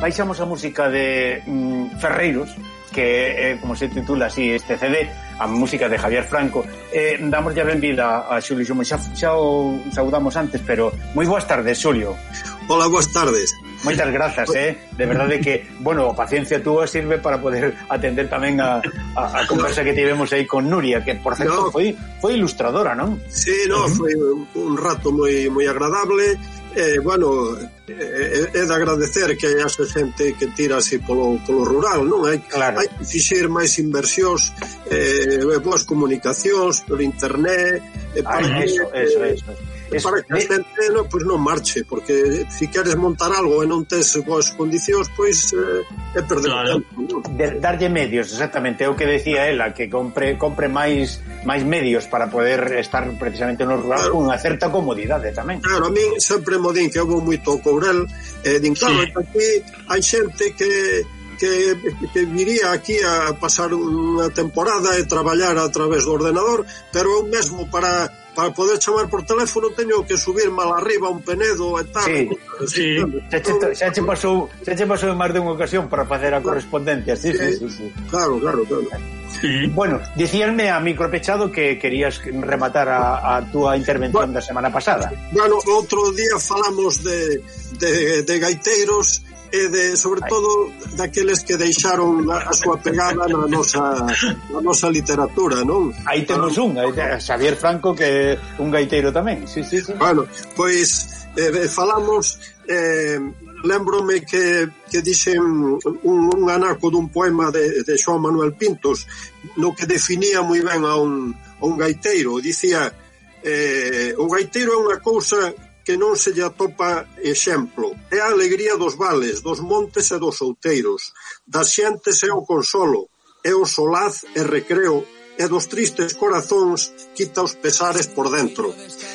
baixamos a música de Ferreiros, que como se titula así este CD, a música de Javier Franco. Damos ya benvida a Xulio Xume, xa o saudamos antes, pero moi boas tardes, Xulio. Hola, boas tardes. Moitas grazas, de verdade que, bueno, a paciencia túa sirve para poder atender tamén a conversa que tivemos aí con Nuria, que, por certo, foi ilustradora, non? Sí, foi un rato moi agradable. Bueno, é de agradecer que hai esa xente que tira así polo rural, non? Hai que fixer máis inversións, boas comunicacións por internet, para para que a xente non marche, porque se queres montar algo e non tes boas condicións, pois é perder o tempo. Darlle medios, exactamente, é o que decía ela, que compre máis medios para poder estar precisamente no rural con unha certa comodidade tamén. Claro, a min sempre mo din que eu vou moito ao Courel, din, claro, aquí hai xente que viría aquí a pasar unha temporada e traballar a través do ordenador, pero eu mesmo para poder chamar por teléfono teño que subir mal arriba un Penedo e tal. Sí. Xa che pasou en máis de unha ocasión para facer a correspondencia. Sí. Claro. Sí. Bueno, dicíanme a micro pechado que querías rematar a túa intervención da semana pasada. Bueno, outro día falamos de gaiteiros e sobre todo daqueles que deixaron a súa pegada na nosa literatura, non? Aí temos Xavier Franco, que é un gaiteiro tamén. Sí. Bueno, pois falamos, lembrome que dixen un anaco dun poema de Xoán Manuel Pintos, no que definía moi ben a un gaiteiro. Dicía, o gaiteiro é unha cousa que non se lle atopa exemplo. É a alegría dos vales, dos montes e dos outeiros, das xentes é o consolo, é o solaz e recreo, e dos tristes corazóns quita os pesares por dentro.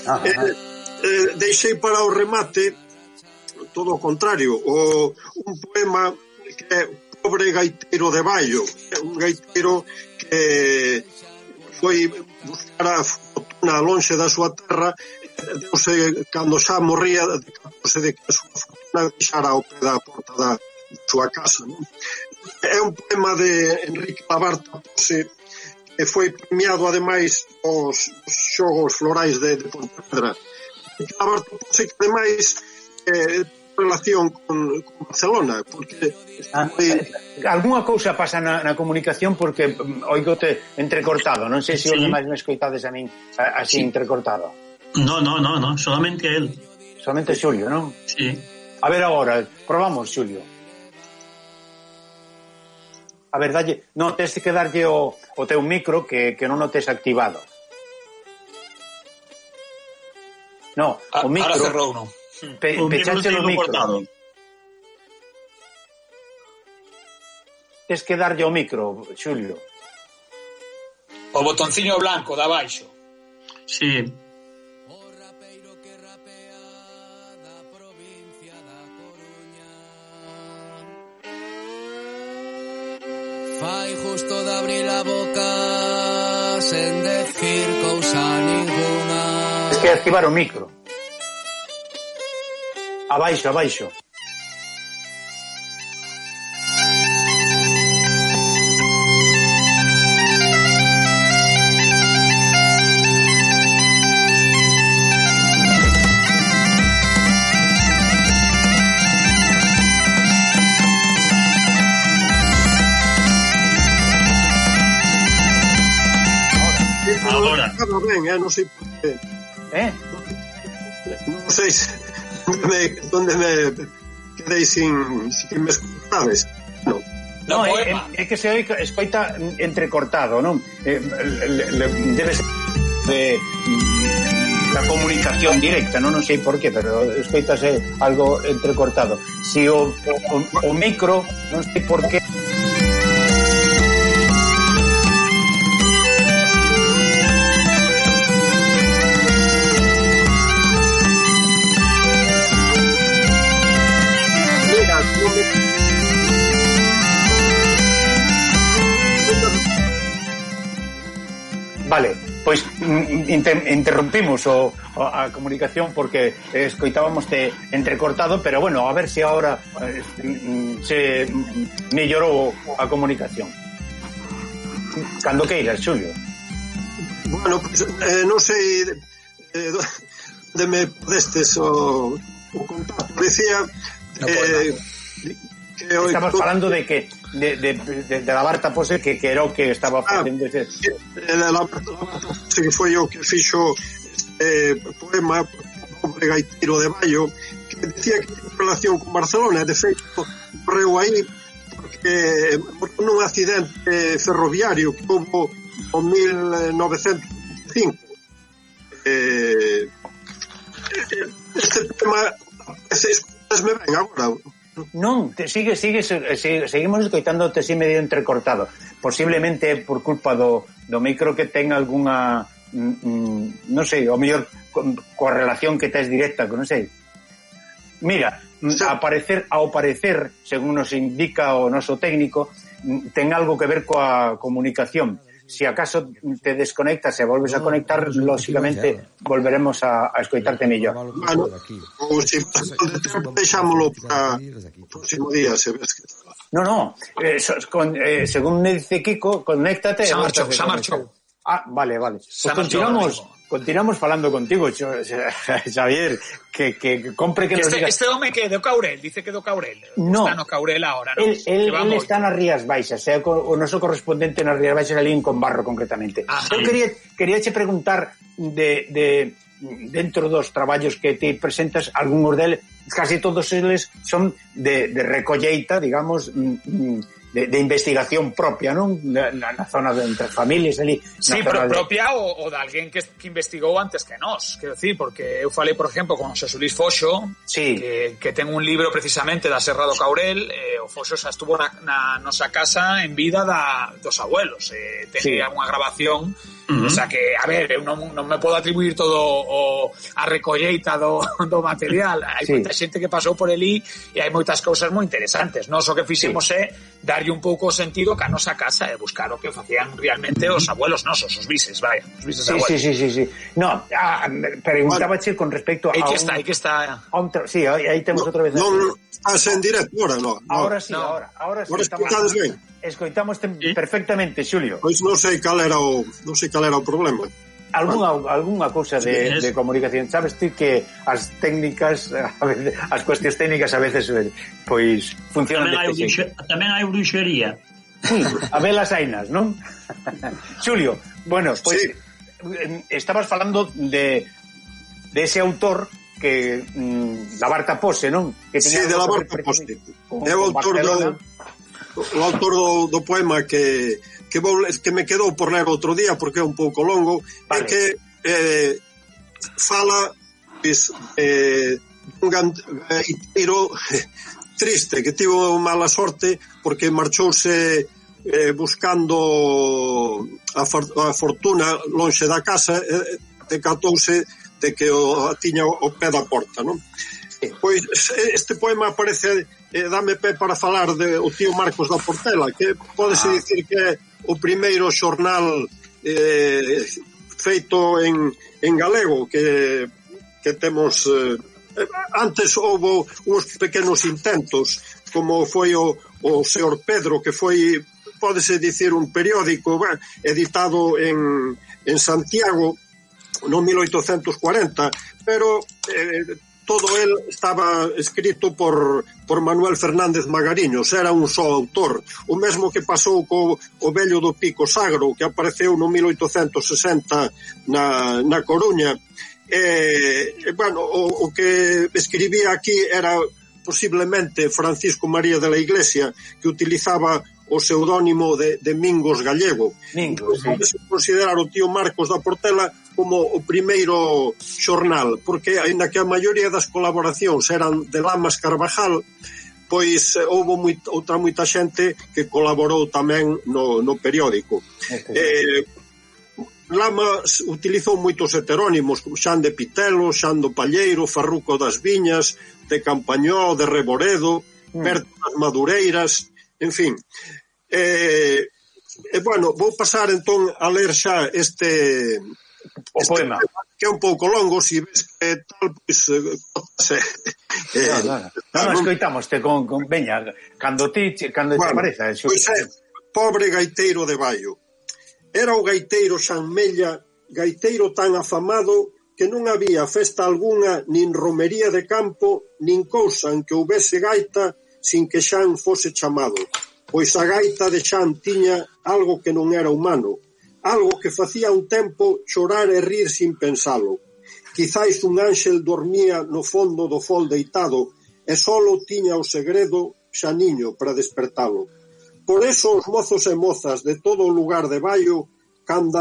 Deixei para o remate todo o contrario, un poema que é Pobre gaiteiro de Baio, un gaiteiro que foi buscar a fortuna lonxe da súa terra. Deuse, cando xa morría, decatóse de que a súa fortuna deixara ao pé da porta da súa casa, non? É un poema de Enrique Labarta Pose, que foi premiado ademais os xogos florais de Pontevedra. Enrique Labarta Pose, que ademais relación con Barcelona, porque algunha cousa pasa na comunicación, porque oigote entrecortado, non sei se os demais me escoitades a min así entrecortado. No, solamente él. Solamente Xulio, non? Sí. A ver agora, probamos, Xulio. A ver, dalle, non, tens que darlle o teu micro que non o tes activado. No, o micro. Ahora cerrou, non. Pechaste o micro. Tens que darlle o micro, Xulio. O botonciño blanco de abaixo. Sí. Fai justo de abrir a boca sen decir cousa ninguna. Tens que activar o micro. Abaixo. Ahora. Non sei por qué. Non sei onde me quedei sin que me escoitades. No, é que se escoita entrecortado, non? Debe ser da comunicación directa, non sei por qué, pero escoitase algo entrecortado. Si o micro, non sei por qué. Vale, pois interrumpimos a comunicación porque escoitábamoste entrecortado, pero bueno, a ver se agora se mellorou a comunicación. Cando queiras, Xulio. Bueno, pues, non sei de me podestes o contacto. Decía que estamos falando de que de la Barta Pose que era o que estaba facendo la Barta Pose que foi o que fixo poema Pobre gaiteiro de Baio, que decía que tiene relación con Barcelona. De feito, correu aí porque nun accidente ferroviario que houve en 1905. Este tema escutasme ben agora? Non, seguimos escoitándote así medio entrecortado. Posiblemente por culpa do micro que ten algunha non sei, o mellor coa relación que tes directa, non sei. Mira, ao parecer, según nos indica o noso técnico, ten algo que ver coa comunicación. Si acaso te desconectas e volves a conectar, lógicamente volveremos a escoitarte mellor. Bueno, ou se deixámolo para o próximo día, se ves que... No, según me dice Kiko, conéctate. Xa marchou. Vale. Pues continuamos falando contigo, Xavier, que compre que nos digas... Este home que é do Caurel, dice que do Caurel. No. Está no Caurel ahora, ¿no? Él está nas Rías Baixas, o noso correspondente nas Rías Baixas, ali en Conbarro, concretamente. Eu queríache preguntar de dentro dos traballos que te presentas, algúns deles, casi todos eles son de recolleita, digamos, de investigación propia, non? Na zona de entre familias ali. Sí, propia o de alguén que investigou antes que nós, quero dicir, porque eu falei, por exemplo, con Xosé Luis Foxo, sí, que ten un libro precisamente da Serra do Caurel, o Foxo xa estuvo na nosa casa en vida dos abuelos, ten unha grabación. O sea que, a ver, eu non me podo atribuir todo a recolleita do material. Hai moita xente que pasou por elí e hai moitas cousas moi interesantes. Nós o que fixemos é darlle un pouco o sentido que a nosa casa e buscar o que facían realmente os abuelos nosos, os bises, vaya, os bises abuelos. Sí. No, preguntábache con respecto a... Aí que está. Sí, aí temos outra vez. Non estás en directo ahora, non? Ahora sí. Ahora escoitades ben? Escoitamos perfectamente, Xulio. Pois non sei cal era o problema. Algunha cousa de comunicación. Sabes ti que as técnicas, a veces, as cuestións técnicas a veces pois funcionan tamén hai bruxería. A velas ainas, non? Xulio, bueno, pois estabas falando de ese autor que la Barta Pose, non? Que sí, de la Barta Pose. É o autor do poema que me quedou por ler outro día porque é un pouco longo, vale. É que fala un gaiteiro triste que tivo mala sorte porque marchouse buscando a fortuna lonxe da casa e decatouse de que tiña o pé da porta, non? Pois este poema aparece, dame pé para falar de o tío Marcos da Portela, que pódese dicir que é o primeiro xornal feito en galego que temos. Antes houve uns pequenos intentos, como foi o señor Pedro, que foi, pódese dicir, un periódico editado en Santiago no 1840, pero todo el estaba escrito por Manuel Fernández Magariños, era un só autor. O mesmo que pasou co vello do Pico Sagro, que apareceu no 1860 na Coruña. Bueno, o que escribía aquí era posiblemente Francisco María de la Iglesia, que utilizaba o pseudónimo de Mingos Gallego. Pode considerar o tío Marcos da Portela como o primeiro xornal, porque aínda que a maioría das colaboracións eran de Lamas Carvajal, pois houve outra moita xente que colaborou tamén no periódico. Lamas utilizou moitos heterónimos, como Xan de Pitelo, Xan do Palleiro, Farruco das Viñas, de Campañó, de Reboredo, Berto das Madureiras, en fin. Bueno, vou pasar entón a ler xa este o poema. Que é un pouco longo, se ves que tal, pois... Non, escoitámoste con veña, cando te pareza. Pois é, pobre gaiteiro de Baio. Era o gaiteiro Xan Mella, gaiteiro tan afamado que non había festa algunha, nin romería de campo, nin cousa en que houbese gaita sin que Xan fose chamado. Pois a gaita de Xan tiña algo que non era humano, algo que facía un tempo chorar e rir sin pensalo. Quizais un ángel dormía no fondo do fol deitado e solo tiña o segredo Xaniño para despertalo. Por eso os mozos e mozas de todo o lugar de Baio, cando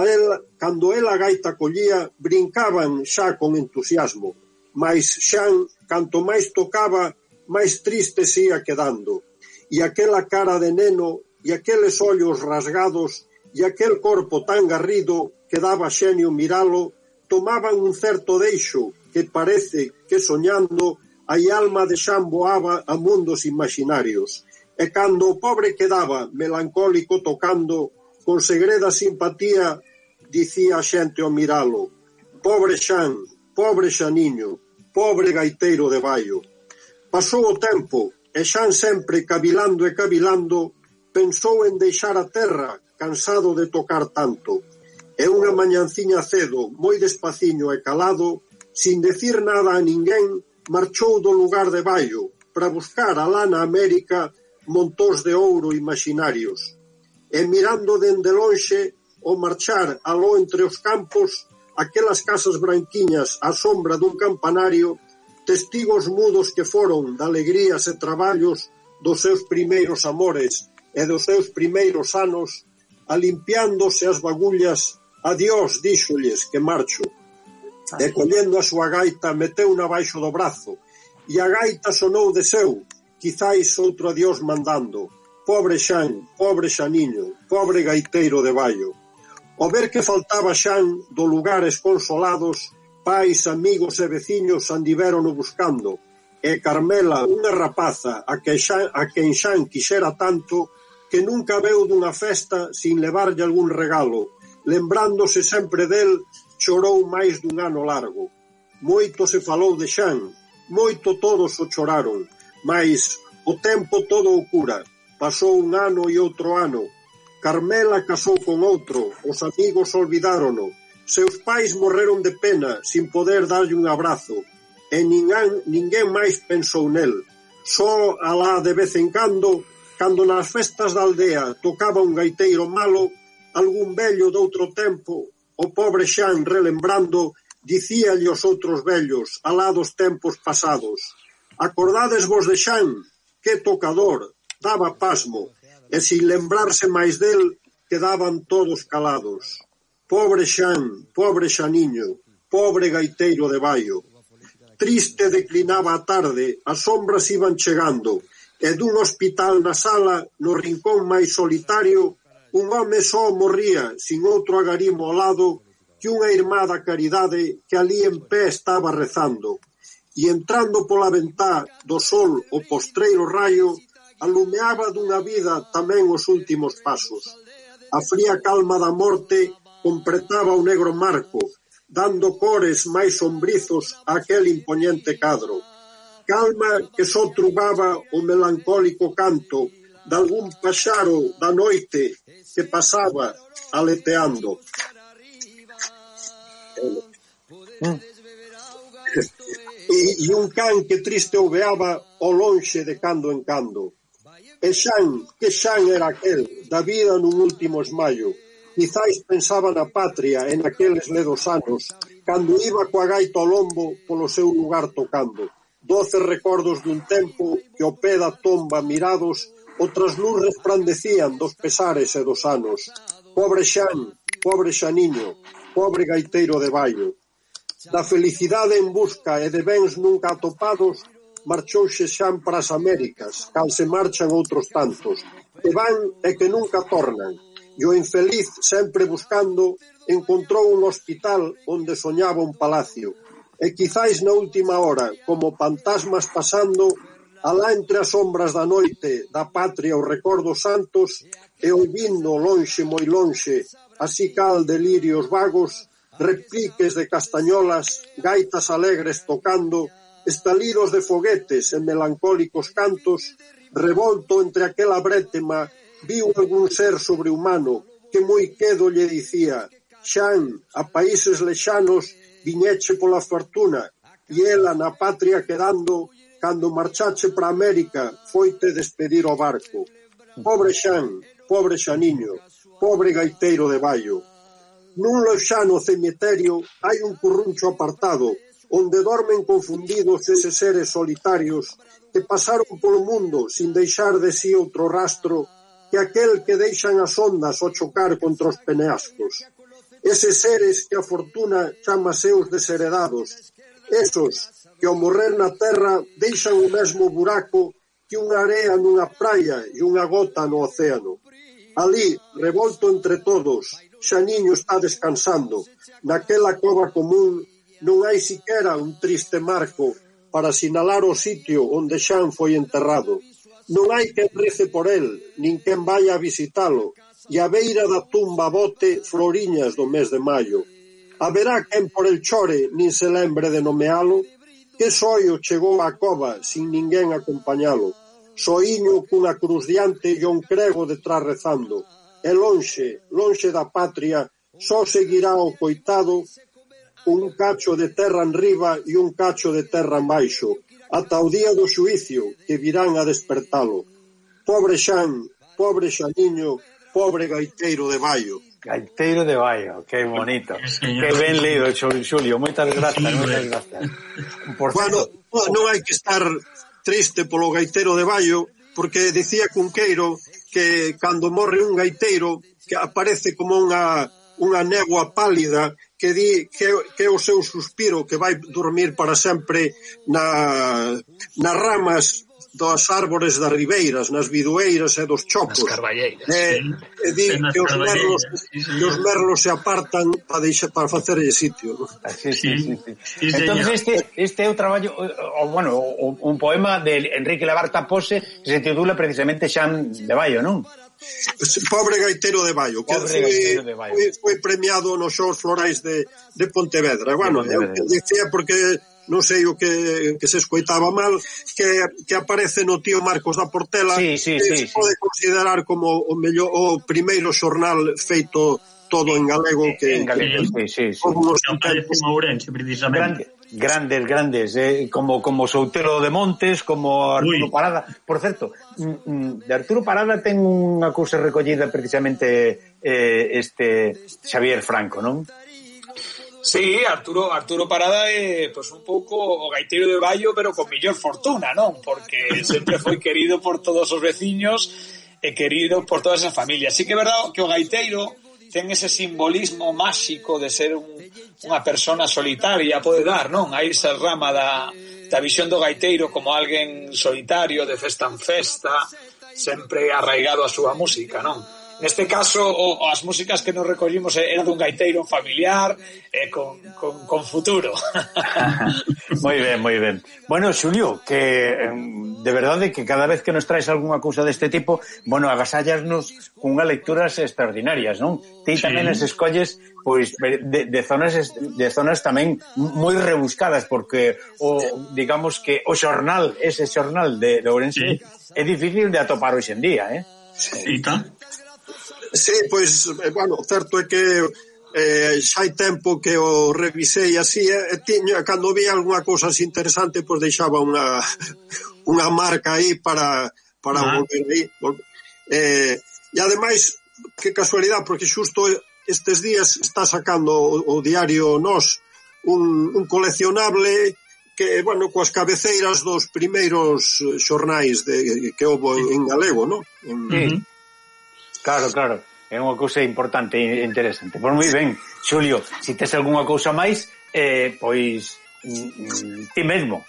ela a gaita collía, brincaban xa con entusiasmo, mas Xan, canto máis tocaba, máis triste se ia quedando. E aquela cara de neno, e aqueles ollos rasgados, e aquel corpo tan garrido que daba xenio miralo, tomaban un certo deixo que parece que soñando a alma de Xan voaba a mundos imaginarios. E cando o pobre quedaba melancólico tocando, con segreda simpatía, dicía a xente ao miralo: pobre Xan, pobre Xaniño, pobre gaiteiro de Baio. Pasou o tempo, e Xan sempre cavilando e cavilando, pensou en deixar a terra, cansado de tocar tanto. E unha mañanciña cedo, moi despaciño e calado, sin decir nada a ninguén, marchou do lugar de Baio para buscar alá na América montós de ouro imaginarios. E mirando dende lonxe, ao marchar aló entre os campos, aquelas casas branquiñas á sombra dun campanario, testigos mudos que foron de alegrías e traballos dos seus primeiros amores e dos seus primeiros anos, alimpiándose as bagullas, adiós, díxolles que marcho. E collendo a súa gaita, meteuna baixo do brazo, e a gaita sonou de seu, quizais outro adiós mandando: pobre Xan, pobre Xaniño, pobre gaiteiro de Baio. Ao ver que faltaba Xan do lugares consolados, pais, amigos e veciños andivérono buscando, e Carmela, unha rapaza a quen Xan quixera tanto, que nunca veu dunha festa sin levarlle algún regalo, lembrándose sempre del, chorou máis dun ano largo. Moito se falou de Xan, moito todos o choraron, mas o tempo todo o cura. Pasou un ano e outro ano. Carmela casou con outro, os amigos olvidárono, seus pais morreron de pena sin poder darlle un abrazo, e ninguén máis pensou nel. Só alá de vez en cando nas festas da aldea tocaba un gaiteiro malo, algún vello doutro tempo, o pobre Xan relembrando, dicíalle aos outros vellos, alá dos tempos pasados: acordades vos de Xan, que tocador, daba pasmo, e sin lembrarse máis del, quedaban todos calados. Pobre Xan, pobre Xaniño, pobre gaiteiro de Baio. Triste declinaba a tarde, as sombras iban chegando, e dun hospital na sala, no rincón máis solitario, un home só morría, sin outro agarimo ao lado, que unha irmá da caridade que ali en pé estaba rezando. E entrando pola ventá do sol o postreiro raio, alumeaba dunha vida tamén os últimos pasos. A fría calma da morte completaba o negro marco, dando cores máis sombrizos a aquel impoñente cadro. Calma que só trubaba o melancólico canto de algún paxaro da noite que pasaba aleteando. E un can que triste ouveaba ao lonxe de cando en cando. E Xan, que Xan era aquel, da vida nun último esmaio. Quizais pensaba na patria en aqueles ledos anos, cando iba coa gaita ao lombo polo seu lugar tocando. 12 recordos dun tempo que ao pé da tomba mirados o trasluz resplandecían dos pesares e dos anos. Pobre Xan, pobre Xaniño, pobre gaiteiro de Baio. Da felicidade en busca e de bens nunca atopados, marchouse Xan para as Américas, cal se marchan outros tantos, que van e que nunca tornan. E o infeliz, sempre buscando, encontrou un hospital onde soñaba un palacio. E quizais na última hora, como fantasmas pasando, alá entre as sombras da noite, da patria os recordos santos, e ouvindo lonxe, moi lonxe, así cal delirios vagos, repiques de castañolas, gaitas alegres tocando, estalidos de foguetes e melancólicos cantos, revolto entre aquela brétema, viu algún ser sobrehumano que moi quedo lle dicía: Xan, a países lexanos viñeche pola fortuna, e ela na patria quedando, cando marchache para América, foite despedir o barco. Pobre Xan, pobre Xaniño, pobre gaiteiro de Baio. Nun lexano cemiterio hai un curruncho apartado, onde dormen confundidos eses seres solitarios que pasaron polo mundo sin deixar de si outro rastro que aquel que deixan as ondas ao chocar contra os peneascos. Eses seres que a fortuna chama seus desheredados, esos que ao morrer na terra deixan o mesmo buraco que unha area nunha praia e unha gota no océano. Ali, revolto entre todos, Xaniño está descansando. Naquela cova común non hai siquera un triste marco para sinalar o sitio onde Xan foi enterrado. Non hai quen rece por el, nin quen vaya a visitalo, e a beira da tumba bote floriñas do mes de maio. Haberá quen por el chore nin se lembre de nomealo? Que soio chegou á cova sin ninguén acompañalo? Soiño cunha cruz diante e un crego detrás rezando. E lonxe, lonxe da patria, só seguirá o coitado un cacho de terra enriba e un cacho de terra embaixo, ata o día do xuicio que virán a despertalo. Pobre Xan, pobre Xaniño, pobre gaiteiro de Baio. Gaiteiro de Baio, que bonito. Que ben lido, Xulio. Moitas grazas, moitas grazas. Bueno, non hai que estar triste polo gaiteiro de Baio, porque dicía Cunqueiro que cando morre un gaiteiro que aparece como unha néboa pálida que di que é o seu suspiro, que vai dormir para sempre nas ramas das árbores das ribeiras, nas bidueiras e dos chopos. Nas carballeiras. E di que os merlos se apartan para facerlle sitio. Sí. Entón, este é o traballo, un poema de Enrique Labarta Pose que se titula precisamente Xan de Baio, non? Pobre gaiteiro de Baio, que foi premiado nos Xogos Florais de Pontevedra. Bueno, dicía porque non sei o que se escoitaba mal, que aparece no Tío Marcos da Portela, que se pode considerar como o primeiro xornal feito todo en galego, que en galego, sí. Como Ourense, precisamente. Grandes, como Soutelo de Montes, como Arturo Parada. Por certo, de Arturo Parada ten unha cousa recollida precisamente Xavier Franco, non? Sí, Arturo Parada é un pouco o gaiteiro de Baio, pero con millor fortuna, non? Porque sempre foi querido por todos os veciños e querido por todas as familias. Sí que é verdade que o gaiteiro ten ese simbolismo máxico de ser unha persona solitaria, pode dar, non? Hai esa rama da visión do gaiteiro como alguén solitario, de festa en festa, sempre arraigado a súa música, non? Neste caso, as músicas que nos recollimos eran dun gaiteiro familiar con futuro. Moi ben. Bueno, Xulio, que de verdade que cada vez que nos traes algunha cousa deste tipo, agasallasnos cunha lecturas extraordinarias, non? Ti tamén as escolles pois de zonas tamén moi rebuscadas, porque digamos que ese xornal de Ourense é difícil de atopar hoxe en día, Sí, tá. Sí, pois, certo é que xa hai tempo que o revisei así, cando vi algunha cousa así interesante, pois deixaba unha marca aí para volver aí. E ademais, que casualidade, porque xusto estes días está sacando o diario Nós un coleccionable que, coas cabeceiras dos primeiros xornais que houve en galego, non? Claro, é unha cousa importante e interesante. Pois moi ben, Xulio, se tes algunha cousa máis, pois ti mesmo.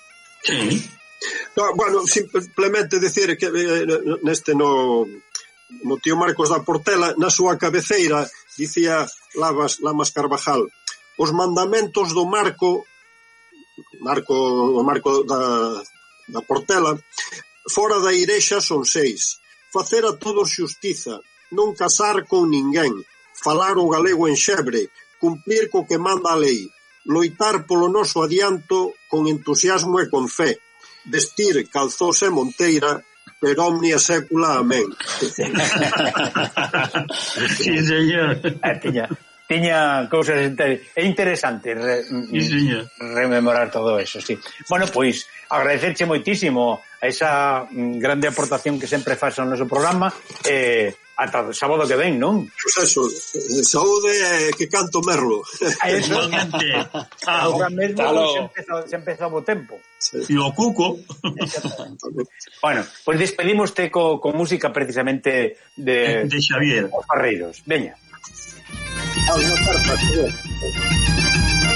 Simplemente decir que neste no Tío Marcos da Portela, na súa cabeceira dicía Lamas Carvajal: os mandamentos do Marco da Portela fora da Irexa son 6: facer a todos xustiza, non casar con ninguén, falar o galego en xebre, cumplir co que manda a lei, loitar polo noso adianto con entusiasmo e con fe, vestir calzós e monteira, per omnia secula, amén. Sí, señor. Tiña cousas interesantes rememorar todo eso, sí. Bueno, pois, agradecerche moitísimo a esa grande aportación que sempre faz ao noso programa, ata o sábado que ven, non? Pois eso, saúde que canto merlo. Igualmente. Ahora mesmo se empeza o tempo. E o cuco. Bueno, pois despedimoste con música precisamente de Xavier. Os Ferreiros. Veña. Adiós, perfecto.